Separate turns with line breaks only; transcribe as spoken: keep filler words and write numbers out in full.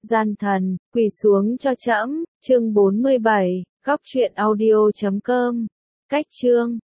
Gian thần, quỳ xuống cho trẫm, chương bốn mươi bảy, góc truyện audio chấm com. Cách chương